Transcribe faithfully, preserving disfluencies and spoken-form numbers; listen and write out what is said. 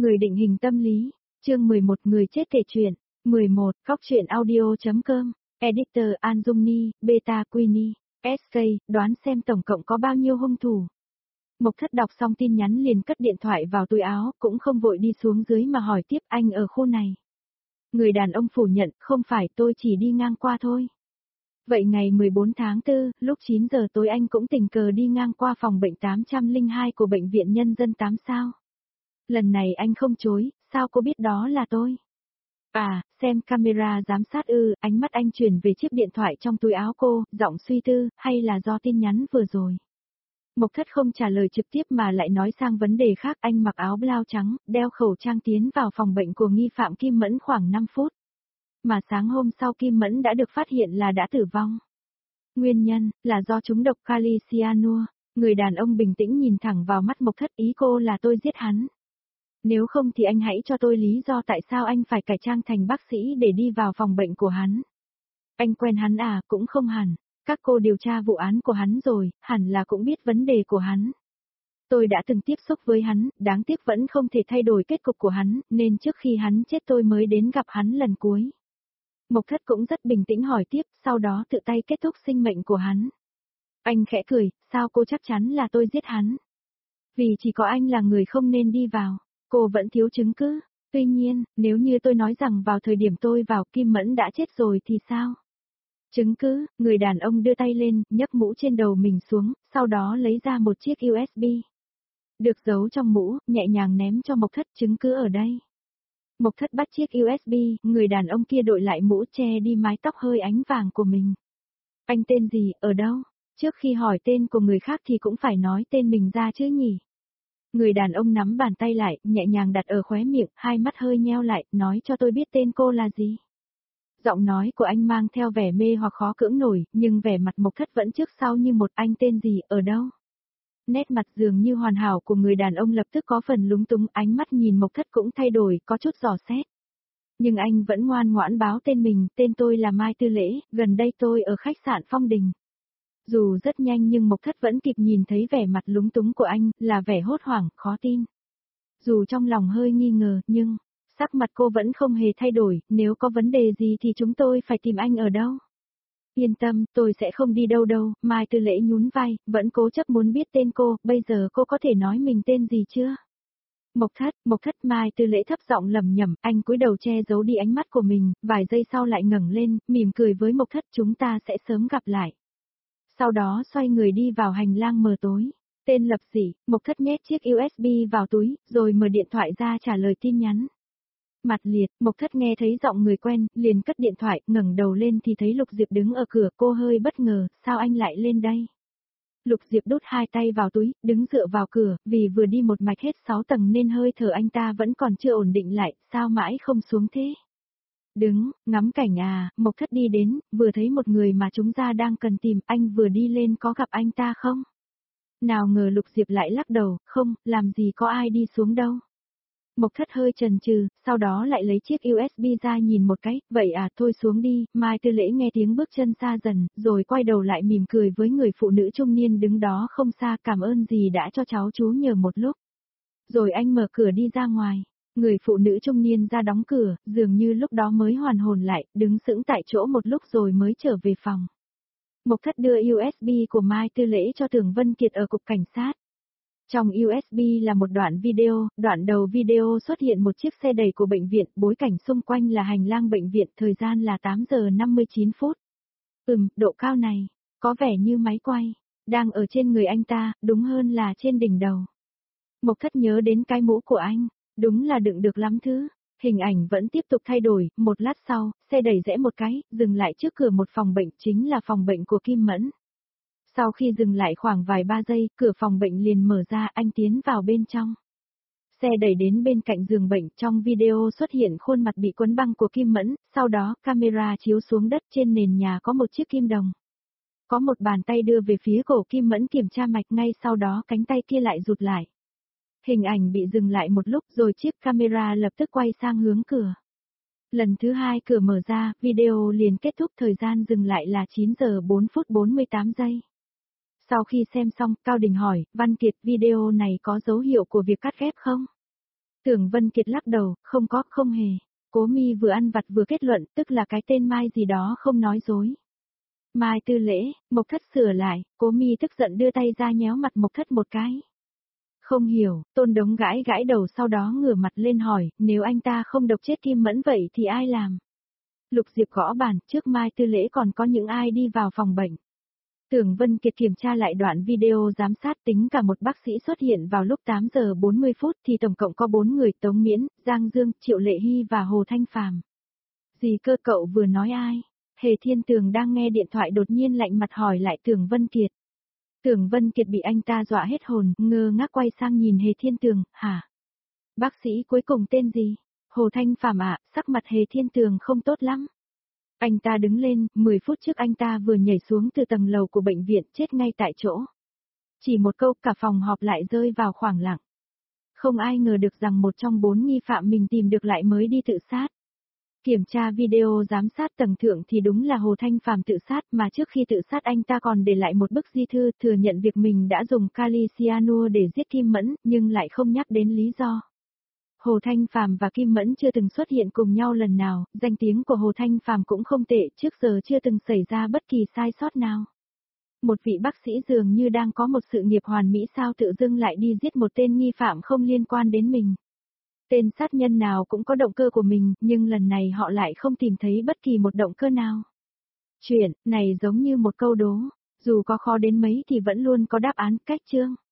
Người định hình tâm lý, chương mười một người chết kể chuyện, mười một, góc truyện audio.com, editor An Dung Ni, Beta Queenie, ét ca, đoán xem tổng cộng có bao nhiêu hung thủ. Mộc Thất đọc xong tin nhắn liền cất điện thoại vào túi áo, cũng không vội đi xuống dưới mà hỏi tiếp anh ở khu này. Người đàn ông phủ nhận, không phải tôi chỉ đi ngang qua thôi. Vậy ngày mười bốn tháng tư, lúc chín giờ tối anh cũng tình cờ đi ngang qua phòng bệnh tám không hai của Bệnh viện Nhân dân tám sao. Lần này anh không chối, sao cô biết đó là tôi? À, xem camera giám sát ư, ánh mắt anh chuyển về chiếc điện thoại trong túi áo cô, giọng suy tư, hay là do tin nhắn vừa rồi? Mộc Thất không trả lời trực tiếp mà lại nói sang vấn đề khác, anh mặc áo blau trắng, đeo khẩu trang tiến vào phòng bệnh của nghi phạm Kim Mẫn khoảng năm phút. Mà sáng hôm sau Kim Mẫn đã được phát hiện là đã tử vong. Nguyên nhân, là do trúng độc kali cyanua. Người đàn ông bình tĩnh nhìn thẳng vào mắt Mộc Thất, ý cô là tôi giết hắn. Nếu không thì anh hãy cho tôi lý do tại sao anh phải cải trang thành bác sĩ để đi vào phòng bệnh của hắn. Anh quen hắn à, cũng không hẳn. Các cô điều tra vụ án của hắn rồi, hẳn là cũng biết vấn đề của hắn. Tôi đã từng tiếp xúc với hắn, đáng tiếc vẫn không thể thay đổi kết cục của hắn, nên trước khi hắn chết tôi mới đến gặp hắn lần cuối. Mộc Thất cũng rất bình tĩnh hỏi tiếp, sau đó tự tay kết thúc sinh mệnh của hắn. Anh khẽ cười, sao cô chắc chắn là tôi giết hắn? Vì chỉ có anh là người không nên đi vào, cô vẫn thiếu chứng cứ. Tuy nhiên, nếu như tôi nói rằng vào thời điểm tôi vào Kim Mẫn đã chết rồi thì sao? Chứng cứ, người đàn ông đưa tay lên, nhấc mũ trên đầu mình xuống, sau đó lấy ra một chiếc u ét bê. Được giấu trong mũ, nhẹ nhàng ném cho Mộc Thất, chứng cứ ở đây. Mộc Thất bắt chiếc u ét bê, người đàn ông kia đội lại mũ che đi mái tóc hơi ánh vàng của mình. Anh tên gì, ở đâu? Trước khi hỏi tên của người khác thì cũng phải nói tên mình ra chứ nhỉ? Người đàn ông nắm bàn tay lại, nhẹ nhàng đặt ở khóe miệng, hai mắt hơi nheo lại, nói cho tôi biết tên cô là gì. Giọng nói của anh mang theo vẻ mê hoặc khó cưỡng nổi, nhưng vẻ mặt Mộc Thất vẫn trước sau như một, anh tên gì, ở đâu? Nét mặt dường như hoàn hảo của người đàn ông lập tức có phần lúng túng, ánh mắt nhìn Mộc Thất cũng thay đổi, có chút dò xét. Nhưng anh vẫn ngoan ngoãn báo tên mình, tên tôi là Mai Tư Lễ, gần đây tôi ở khách sạn Phong Đình. Dù rất nhanh nhưng Mộc Thất vẫn kịp nhìn thấy vẻ mặt lúng túng của anh, là vẻ hốt hoảng, khó tin. Dù trong lòng hơi nghi ngờ, nhưng sắc mặt cô vẫn không hề thay đổi, nếu có vấn đề gì thì chúng tôi phải tìm anh ở đâu? Yên tâm, tôi sẽ không đi đâu đâu, Mai Tư Lễ nhún vai, vẫn cố chấp muốn biết tên cô, bây giờ cô có thể nói mình tên gì chưa? Mộc Thất, Mộc Thất. Mai Tư Lễ thấp giọng lẩm nhẩm, anh cúi đầu che giấu đi ánh mắt của mình, vài giây sau lại ngẩng lên, mỉm cười với Mộc Thất, chúng ta sẽ sớm gặp lại. Sau đó xoay người đi vào hành lang mờ tối. Tên Lập Dị, Mộc Thất nhét chiếc u ét bê vào túi, rồi mở điện thoại ra trả lời tin nhắn. Mặt liệt, Mộc Thất nghe thấy giọng người quen, liền cất điện thoại, ngẩng đầu lên thì thấy Lục Diệp đứng ở cửa, cô hơi bất ngờ, sao anh lại lên đây? Lục Diệp đút hai tay vào túi, đứng dựa vào cửa, vì vừa đi một mạch hết sáu tầng nên hơi thở anh ta vẫn còn chưa ổn định lại, sao mãi không xuống thế? Đứng, ngắm cảnh à, Mộc Thất đi đến, vừa thấy một người mà chúng ta đang cần tìm, anh vừa đi lên có gặp anh ta không? Nào ngờ Lục Diệp lại lắc đầu, không, làm gì có ai đi xuống đâu. Mộc Thất hơi chần chừ, sau đó lại lấy chiếc u ét bê ra nhìn một cái, vậy à, thôi xuống đi. Mai Tư Lễ nghe tiếng bước chân xa dần, rồi quay đầu lại mỉm cười với người phụ nữ trung niên đứng đó không xa, cảm ơn dì đã cho cháu chú nhờ một lúc. Rồi anh mở cửa đi ra ngoài, người phụ nữ trung niên ra đóng cửa, dường như lúc đó mới hoàn hồn lại, đứng sững tại chỗ một lúc rồi mới trở về phòng. Mộc Thất đưa u ét bê của Mai Tư Lễ cho Tưởng Vân Kiệt ở cục cảnh sát. Trong u ét bê là một đoạn video, đoạn đầu video xuất hiện một chiếc xe đẩy của bệnh viện, bối cảnh xung quanh là hành lang bệnh viện, thời gian là tám giờ năm mươi chín phút. Ừm, độ cao này, có vẻ như máy quay, đang ở trên người anh ta, đúng hơn là trên đỉnh đầu. Mộc Thất nhớ đến cái mũ của anh, đúng là đựng được lắm thứ. Hình ảnh vẫn tiếp tục thay đổi, một lát sau, xe đẩy rẽ một cái, dừng lại trước cửa một phòng bệnh, chính là phòng bệnh của Kim Mẫn. Sau khi dừng lại khoảng vài ba giây, cửa phòng bệnh liền mở ra, anh tiến vào bên trong. Xe đẩy đến bên cạnh giường bệnh, trong video xuất hiện khuôn mặt bị quấn băng của Kim Mẫn, sau đó camera chiếu xuống đất, trên nền nhà có một chiếc kim đồng. Có một bàn tay đưa về phía cổ Kim Mẫn kiểm tra mạch, ngay sau đó cánh tay kia lại rụt lại. Hình ảnh bị dừng lại một lúc rồi chiếc camera lập tức quay sang hướng cửa. Lần thứ hai cửa mở ra, video liền kết thúc, thời gian dừng lại là chín giờ bốn phút bốn mươi tám giây. Sau khi xem xong, Cao Đình hỏi, Văn Kiệt, video này có dấu hiệu của việc cắt ghép không? Tưởng Vân Kiệt lắc đầu, không có, không hề. Cố Mi vừa ăn vặt vừa kết luận, tức là cái tên Mai gì đó không nói dối. Mai Tư Lễ, Mộc Thất sửa lại, Cố Mi tức giận đưa tay ra nhéo mặt Mộc Thất một cái. Không hiểu, Tôn Đống gãi gãi đầu sau đó ngửa mặt lên hỏi, nếu anh ta không độc chết Kim Mẫn vậy thì ai làm? Lục Diệp gõ bàn, trước Mai Tư Lễ còn có những ai đi vào phòng bệnh. Tưởng Vân Kiệt kiểm tra lại đoạn video giám sát, tính cả một bác sĩ xuất hiện vào lúc tám giờ bốn mươi phút thì tổng cộng có bốn người: Tống Miễn, Giang Dương, Triệu Lệ Hy và Hồ Thanh Phàm. Gì cơ, cậu vừa nói ai? Hề Thiên Tường đang nghe điện thoại đột nhiên lạnh mặt hỏi lại Tưởng Vân Kiệt. Tưởng Vân Kiệt bị anh ta dọa hết hồn, ngơ ngác quay sang nhìn Hề Thiên Tường, hả? Bác sĩ cuối cùng tên gì? Hồ Thanh Phàm ạ. Sắc mặt Hề Thiên Tường không tốt lắm. Anh ta đứng lên, mười phút trước anh ta vừa nhảy xuống từ tầng lầu của bệnh viện, chết ngay tại chỗ. Chỉ một câu, cả phòng họp lại rơi vào khoảng lặng. Không ai ngờ được rằng một trong bốn nghi phạm mình tìm được lại mới đi tự sát. Kiểm tra video giám sát tầng thượng thì đúng là Hồ Thanh Phàm tự sát, mà trước khi tự sát anh ta còn để lại một bức di thư thừa nhận việc mình đã dùng kali cyanua để giết Kim Mẫn, nhưng lại không nhắc đến lý do. Hồ Thanh Phàm và Kim Mẫn chưa từng xuất hiện cùng nhau lần nào, danh tiếng của Hồ Thanh Phàm cũng không tệ, trước giờ chưa từng xảy ra bất kỳ sai sót nào. Một vị bác sĩ dường như đang có một sự nghiệp hoàn mỹ, sao tự dưng lại đi giết một tên nghi phạm không liên quan đến mình. Tên sát nhân nào cũng có động cơ của mình, nhưng lần này họ lại không tìm thấy bất kỳ một động cơ nào. Chuyện này giống như một câu đố, dù có khó đến mấy thì vẫn luôn có đáp án, cách chương.